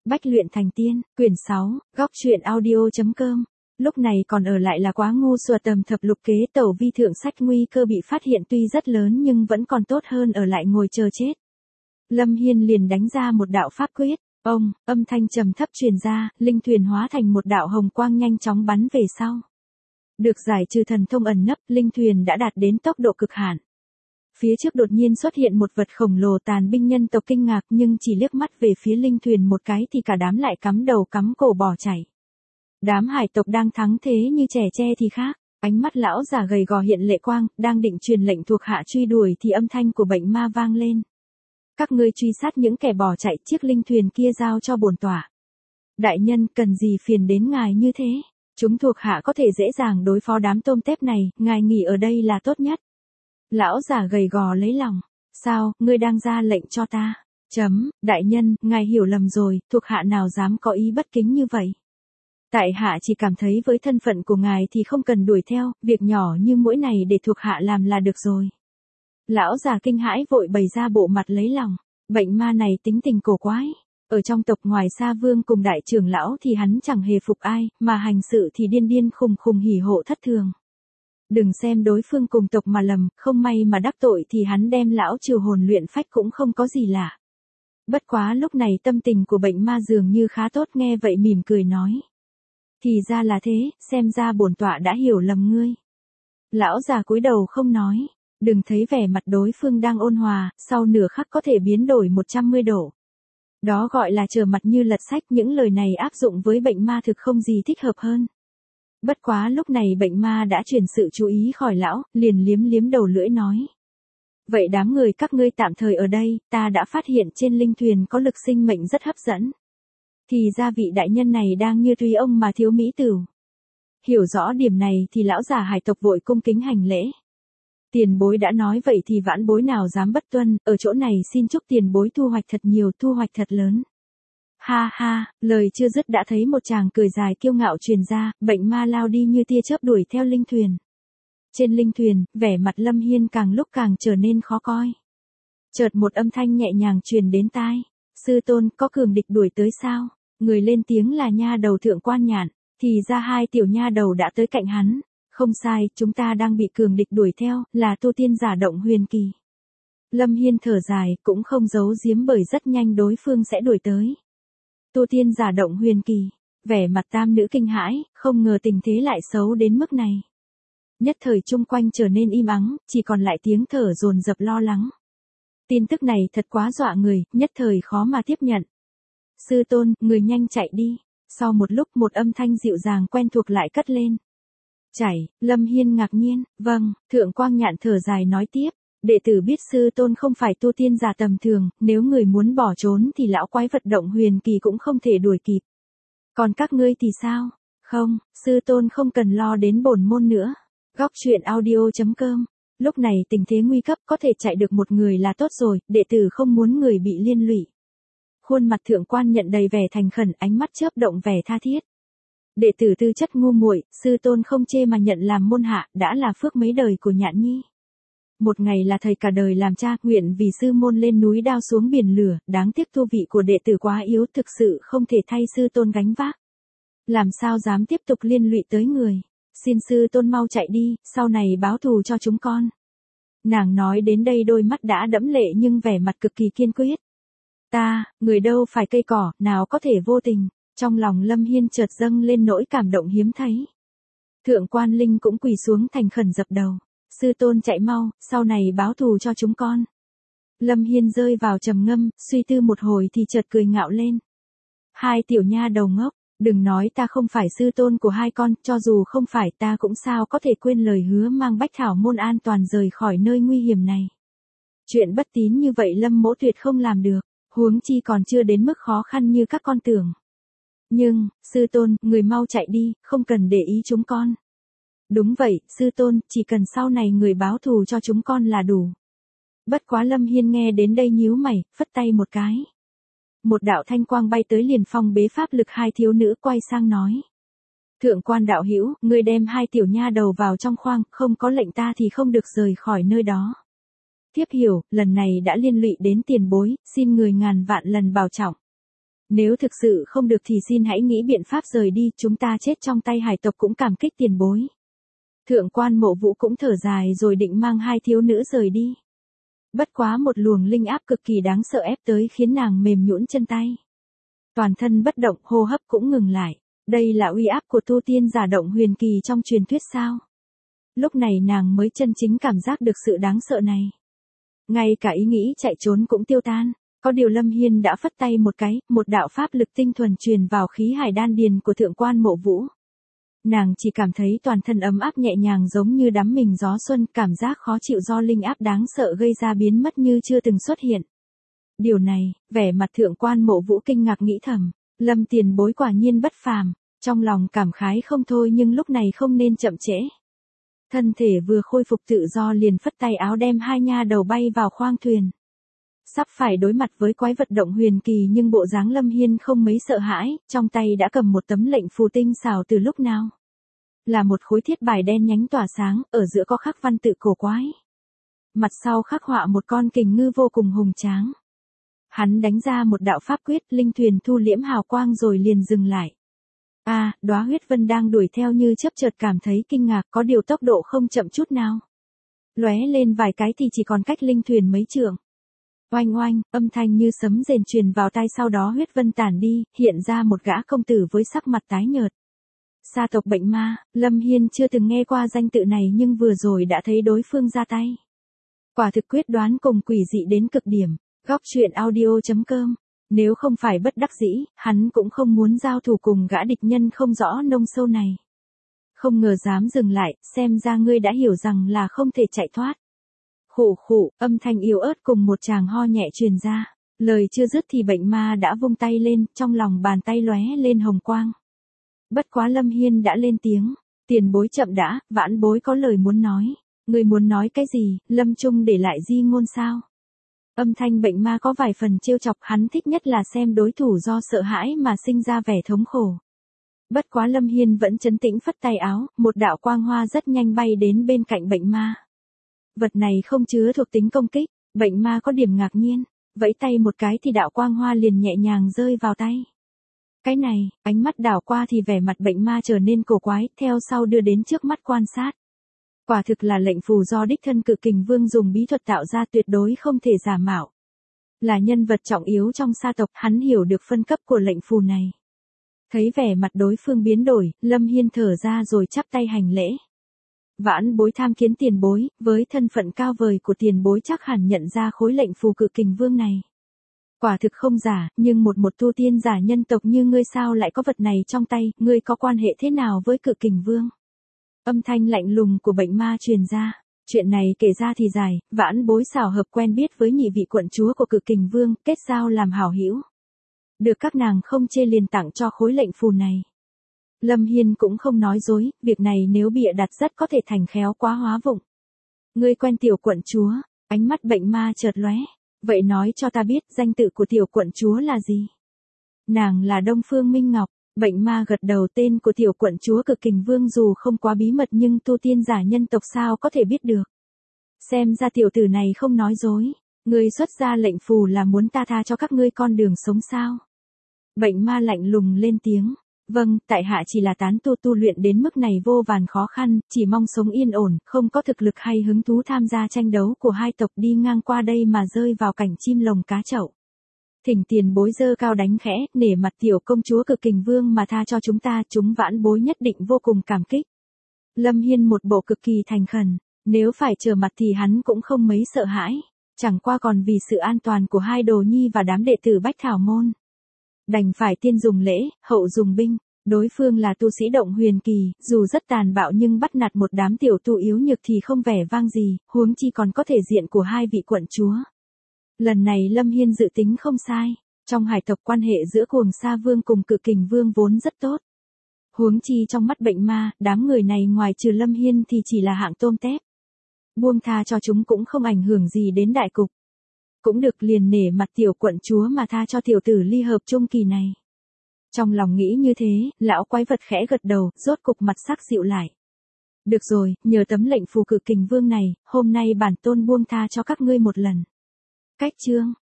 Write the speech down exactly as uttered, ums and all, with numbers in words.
Bách luyện thành tiên, quyển sáu, góc truyện audio.com. Lúc này còn ở lại là quá ngu xuẩn, tầm thập lục kế tẩu vi thượng sách, nguy cơ bị phát hiện tuy rất lớn nhưng vẫn còn tốt hơn ở lại ngồi chờ chết. Lâm Hiên liền đánh ra một đạo pháp quyết, ông, âm thanh trầm thấp truyền ra, linh thuyền hóa thành một đạo hồng quang nhanh chóng bắn về sau. Được giải trừ thần thông ẩn nấp, linh thuyền đã đạt đến tốc độ cực hạn. Phía trước đột nhiên xuất hiện một vật khổng lồ, tàn binh nhân tộc kinh ngạc nhưng chỉ liếc mắt về phía linh thuyền một cái thì cả đám lại cắm đầu cắm cổ bỏ chạy. Đám hải tộc đang thắng thế như trẻ tre thì khác, ánh mắt lão già gầy gò hiện lệ quang, đang định truyền lệnh thuộc hạ truy đuổi thì âm thanh của bệnh ma vang lên. Các ngươi truy sát những kẻ bỏ chạy, chiếc linh thuyền kia giao cho bổn tọa. Đại nhân, cần gì phiền đến ngài như thế? Chúng thuộc hạ có thể dễ dàng đối phó đám tôm tép này, ngài nghỉ ở đây là tốt nhất. Lão già gầy gò lấy lòng. Sao, ngươi đang ra lệnh cho ta? Chấm, đại nhân, ngài hiểu lầm rồi, thuộc hạ nào dám có ý bất kính như vậy. Tại hạ chỉ cảm thấy với thân phận của ngài thì không cần đuổi theo, việc nhỏ như mỗi này để thuộc hạ làm là được rồi. Lão già kinh hãi vội bày ra bộ mặt lấy lòng. Bệnh ma này tính tình cổ quái. Ở trong tộc ngoài Sa Vương cùng đại trưởng lão thì hắn chẳng hề phục ai, mà hành sự thì điên điên khùng khùng hỉ hộ thất thường. Đừng xem đối phương cùng tộc mà lầm, không may mà đắc tội thì hắn đem lão trừ hồn luyện phách cũng không có gì lạ. Bất quá lúc này tâm tình của bệnh ma dường như khá tốt, nghe vậy mỉm cười nói. Thì ra là thế, xem ra bổn tọa đã hiểu lầm ngươi. Lão già cúi đầu không nói, đừng thấy vẻ mặt đối phương đang ôn hòa, sau nửa khắc có thể biến đổi một trăm mươi độ. Đó gọi là trở mặt như lật sách, những lời này áp dụng với bệnh ma thực không gì thích hợp hơn. Bất quá lúc này bệnh ma đã chuyển sự chú ý khỏi lão, liền liếm liếm đầu lưỡi nói. Vậy đám người các ngươi tạm thời ở đây, ta đã phát hiện trên linh thuyền có lực sinh mệnh rất hấp dẫn. Thì ra vị đại nhân này đang như tùy ông mà thiếu mỹ tửu. Hiểu rõ điểm này thì lão già hải tộc vội cung kính hành lễ. Tiền bối đã nói vậy thì vãn bối nào dám bất tuân, ở chỗ này xin chúc tiền bối thu hoạch thật nhiều, thu hoạch thật lớn. Ha ha, lời chưa dứt đã thấy một chàng cười dài kiêu ngạo truyền ra, bệnh ma lao đi như tia chớp đuổi theo linh thuyền. Trên linh thuyền, vẻ mặt Lâm Hiên càng lúc càng trở nên khó coi. Chợt một âm thanh nhẹ nhàng truyền đến tai. Sư tôn, có cường địch đuổi tới sao? Người lên tiếng là nha đầu Thượng Quan Nhạn, thì ra hai tiểu nha đầu đã tới cạnh hắn. Không sai, chúng ta đang bị cường địch đuổi theo, là tu tiên giả Động Huyền Kỳ. Lâm Hiên thở dài, cũng không giấu giếm bởi rất nhanh đối phương sẽ đuổi tới. Tu tiên giả Động Huyền Kỳ, vẻ mặt tam nữ kinh hãi, không ngờ tình thế lại xấu đến mức này. Nhất thời chung quanh trở nên im ắng, chỉ còn lại tiếng thở dồn dập lo lắng. Tin tức này thật quá dọa người, nhất thời khó mà tiếp nhận. Sư tôn, người nhanh chạy đi. Sau một lúc một âm thanh dịu dàng quen thuộc lại cất lên. Chảy, Lâm Hiên ngạc nhiên, vâng, Thượng Quang Nhạn thở dài nói tiếp. Đệ tử biết sư tôn không phải tu tiên giả tầm thường, nếu người muốn bỏ trốn thì lão quái vật Động Huyền Kỳ cũng không thể đuổi kịp. Còn các ngươi thì sao? Không, sư tôn không cần lo đến bổn môn nữa. Góc truyện audio.com. Lúc này tình thế nguy cấp, có thể chạy được một người là tốt rồi, đệ tử không muốn người bị liên lụy. Khuôn mặt Thượng Quan Nhận đầy vẻ thành khẩn, ánh mắt chớp động vẻ tha thiết. Đệ tử tư chất ngu muội, sư tôn không chê mà nhận làm môn hạ, đã là phước mấy đời của Nhạn Nhi. Một ngày là thầy cả đời làm cha, nguyện vì sư môn lên núi đao xuống biển lửa, đáng tiếc tu vị của đệ tử quá yếu, thực sự không thể thay sư tôn gánh vác. Làm sao dám tiếp tục liên lụy tới người, xin sư tôn mau chạy đi, sau này báo thù cho chúng con. Nàng nói đến đây đôi mắt đã đẫm lệ nhưng vẻ mặt cực kỳ kiên quyết. Ta, người đâu phải cây cỏ, nào có thể vô tình. Trong lòng Lâm Hiên chợt dâng lên nỗi cảm động hiếm thấy. Thượng Quan Linh cũng quỳ xuống thành khẩn dập đầu. Sư tôn chạy mau, sau này báo thù cho chúng con. Lâm Hiên rơi vào trầm ngâm, suy tư một hồi thì chợt cười ngạo lên. Hai tiểu nha đầu ngốc, đừng nói ta không phải sư tôn của hai con, cho dù không phải ta cũng sao có thể quên lời hứa mang Bách Thảo môn an toàn rời khỏi nơi nguy hiểm này. Chuyện bất tín như vậy Lâm mỗ tuyệt không làm được, huống chi còn chưa đến mức khó khăn như các con tưởng. Nhưng, sư tôn, người mau chạy đi, không cần để ý chúng con. Đúng vậy, sư tôn, chỉ cần sau này người báo thù cho chúng con là đủ. Bất quá Lâm Hiên nghe đến đây nhíu mày, phất tay một cái. Một đạo thanh quang bay tới liền phong bế pháp lực hai thiếu nữ, quay sang nói. Thượng Quan đạo hữu, ngươi đem hai tiểu nha đầu vào trong khoang, không có lệnh ta thì không được rời khỏi nơi đó. Tiếp hiểu, lần này đã liên lụy đến tiền bối, xin người ngàn vạn lần bảo trọng. Nếu thực sự không được thì xin hãy nghĩ biện pháp rời đi, chúng ta chết trong tay hải tộc cũng cảm kích tiền bối. Thượng quan Mộ Vũ cũng thở dài rồi định mang hai thiếu nữ rời đi. Bất quá một luồng linh áp cực kỳ đáng sợ ép tới khiến nàng mềm nhũn chân tay. Toàn thân bất động, hô hấp cũng ngừng lại. Đây là uy áp của tu tiên giả động huyền kỳ trong truyền thuyết sao? Lúc này nàng mới chân chính cảm giác được sự đáng sợ này. Ngay cả ý nghĩ chạy trốn cũng tiêu tan. Có điều Lâm Hiên đã phất tay một cái, một đạo pháp lực tinh thuần truyền vào khí hải đan điền của thượng quan Mộ Vũ. Nàng chỉ cảm thấy toàn thân ấm áp nhẹ nhàng giống như đắm mình gió xuân, cảm giác khó chịu do linh áp đáng sợ gây ra biến mất như chưa từng xuất hiện. Điều này, vẻ mặt thượng quan Mộ Vũ kinh ngạc nghĩ thầm, Lâm tiền bối quả nhiên bất phàm, trong lòng cảm khái không thôi nhưng lúc này không nên chậm trễ. Thân thể vừa khôi phục tự do liền phất tay áo đem hai nha đầu bay vào khoang thuyền. Sắp phải đối mặt với quái vật động huyền kỳ nhưng bộ dáng Lâm Hiên không mấy sợ hãi, trong tay đã cầm một tấm lệnh phù tinh xảo từ lúc nào. Là một khối thiết bài đen nhánh tỏa sáng, ở giữa có khắc văn tự cổ quái. Mặt sau khắc họa một con kình ngư vô cùng hùng tráng. Hắn đánh ra một đạo pháp quyết, linh thuyền thu liễm hào quang rồi liền dừng lại. A, à, đóa huyết vân đang đuổi theo như chớp chợt cảm thấy kinh ngạc, có điều tốc độ không chậm chút nào. Lóe lên vài cái thì chỉ còn cách linh thuyền mấy trượng. Oanh oanh, âm thanh như sấm rền truyền vào tai, sau đó huyết vân tản đi, hiện ra một gã công tử với sắc mặt tái nhợt. Sa tộc bệnh ma, Lâm Hiên chưa từng nghe qua danh tự này nhưng vừa rồi đã thấy đối phương ra tay. Quả thực quyết đoán cùng quỷ dị đến cực điểm. Góc truyện audio chấm com. Nếu không phải bất đắc dĩ, hắn cũng không muốn giao thủ cùng gã địch nhân không rõ nông sâu này. Không ngờ dám dừng lại, xem ra ngươi đã hiểu rằng là không thể chạy thoát. Khụ khụ, âm thanh yếu ớt cùng một tràng ho nhẹ truyền ra. Lời chưa dứt thì bệnh ma đã vung tay lên, trong lòng bàn tay lóe lên hồng quang. Bất quá Lâm Hiên đã lên tiếng, tiền bối chậm đã, vãn bối có lời muốn nói. Người muốn nói cái gì, Lâm Trung để lại di ngôn sao? Âm thanh bệnh ma có vài phần trêu chọc, hắn thích nhất là xem đối thủ do sợ hãi mà sinh ra vẻ thống khổ. Bất quá Lâm Hiên vẫn trấn tĩnh phất tay áo, một đạo quang hoa rất nhanh bay đến bên cạnh bệnh ma. Vật này không chứa thuộc tính công kích, bệnh ma có điểm ngạc nhiên, vẫy tay một cái thì đạo quang hoa liền nhẹ nhàng rơi vào tay. Cái này, ánh mắt đảo qua thì vẻ mặt bệnh ma trở nên cổ quái, theo sau đưa đến trước mắt quan sát. Quả thực là lệnh phù do đích thân Cự Kình Vương dùng bí thuật tạo ra, tuyệt đối không thể giả mạo. Là nhân vật trọng yếu trong sa tộc, hắn hiểu được phân cấp của lệnh phù này. Thấy vẻ mặt đối phương biến đổi, Lâm Hiên thở ra rồi chắp tay hành lễ. Vãn bối tham kiến tiền bối, với thân phận cao vời của tiền bối chắc hẳn nhận ra khối lệnh phù Cự Kình Vương này. Quả thực không giả, nhưng một một tu tiên giả nhân tộc như ngươi sao lại có vật này trong tay, ngươi có quan hệ thế nào với Cự Kình Vương? Âm thanh lạnh lùng của bệnh ma truyền ra. Chuyện này kể ra thì dài, vãn bối xảo hợp quen biết với nhị vị quận chúa của Cự Kình Vương, kết giao làm hảo hữu. Được các nàng không chê liền tặng cho khối lệnh phù này. Lâm Hiên cũng không nói dối, việc này nếu bịa đặt rất có thể thành khéo quá hóa vụng. Ngươi quen tiểu quận chúa, ánh mắt bệnh ma chợt lóe. Vậy nói cho ta biết danh tự của tiểu quận chúa là gì? Nàng là Đông Phương Minh Ngọc. Bệnh ma gật đầu, tên của tiểu quận chúa Cực Kình Vương dù không quá bí mật nhưng tu tiên giả nhân tộc sao có thể biết được. Xem ra tiểu tử này không nói dối. Ngươi xuất ra lệnh phù là muốn ta tha cho các ngươi con đường sống sao? Bệnh ma lạnh lùng lên tiếng. Vâng, tại hạ chỉ là tán tu tu luyện đến mức này vô vàn khó khăn, chỉ mong sống yên ổn, không có thực lực hay hứng thú tham gia tranh đấu của hai tộc, đi ngang qua đây mà rơi vào cảnh chim lồng cá chậu. Thỉnh tiền bối dơ cao đánh khẽ, nể mặt tiểu công chúa Cực Kình Vương mà tha cho chúng ta, chúng vãn bối nhất định vô cùng cảm kích. Lâm Hiên một bộ cực kỳ thành khẩn, nếu phải trở mặt thì hắn cũng không mấy sợ hãi, chẳng qua còn vì sự an toàn của hai đồ nhi và đám đệ tử Bách Thảo Môn. Đành phải tiên dùng lễ, hậu dùng binh, đối phương là tu sĩ động huyền kỳ, dù rất tàn bạo nhưng bắt nạt một đám tiểu tu yếu nhược thì không vẻ vang gì, huống chi còn có thể diện của hai vị quận chúa. Lần này Lâm Hiên dự tính không sai, trong hải tộc quan hệ giữa Cuồng Sa Vương cùng Cự Kình Vương vốn rất tốt. Huống chi trong mắt bệnh ma, đám người này ngoài trừ Lâm Hiên thì chỉ là hạng tôm tép. Buông tha cho chúng cũng không ảnh hưởng gì đến đại cục. Cũng được, liền nể mặt tiểu quận chúa mà tha cho tiểu tử ly hợp trung kỳ này. Trong lòng nghĩ như thế, lão quái vật khẽ gật đầu, rốt cục mặt sắc dịu lại. Được rồi, nhờ tấm lệnh phù Cự Kình Vương này, hôm nay bản tôn buông tha cho các ngươi một lần. Cách chương